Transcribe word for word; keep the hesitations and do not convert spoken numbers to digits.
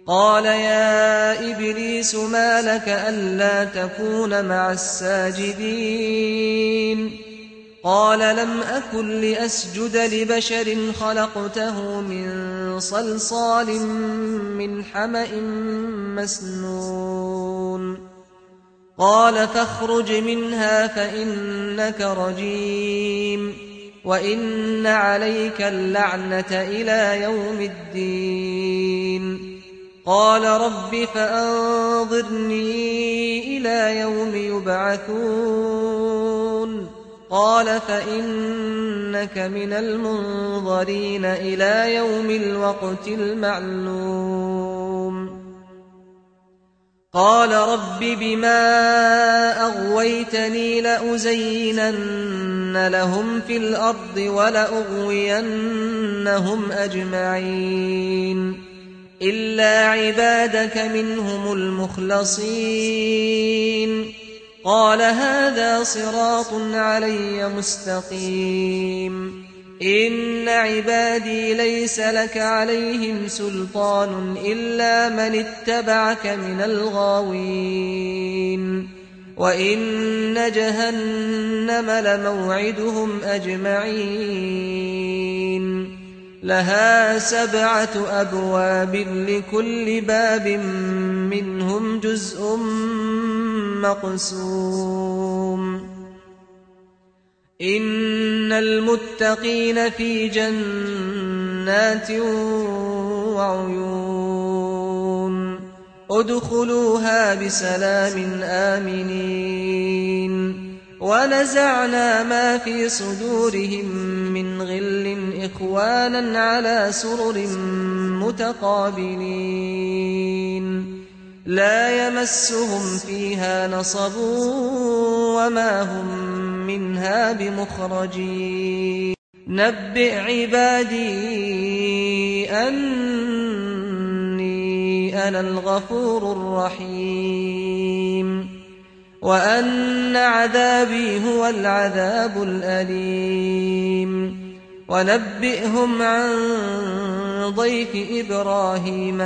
قال يا إبليس ما لك ألا تكون مع الساجدين قال لم أكن لأسجد لبشر خلقته من صلصال من حمأ مسنون قال فاخرج منها فإنك رجيم وإن عليك اللعنة إلى يوم الدين قال رب فأنظرني إلى يوم يبعثون قال فإنك من المنظرين إلى يوم الوقت المعلوم قال رب بما أغويتني لأزينن لهم في الأرض ولأغوينهم أجمعين إلا عبادك منهم المخلصين قال هذا صراط علي مستقيم إن عبادي ليس لك عليهم سلطان إلا من اتبعك من الغاوين وإن جهنم لموعدهم أجمعين لها سبعة أبواب لكل باب منهم جزء مقسوم إن المتقين في جنات وعيون ادخلوها بسلام آمنين ونزعنا ما في صدورهم من غل إخوانا على سرر متقابلين لا يمسهم فيها نصب وما هم منها بمخرجين نبئ عبادي أني أنا الغفور الرحيم وأن عذابي هو العذاب الأليم ونبئهم عن ضيف إبراهيم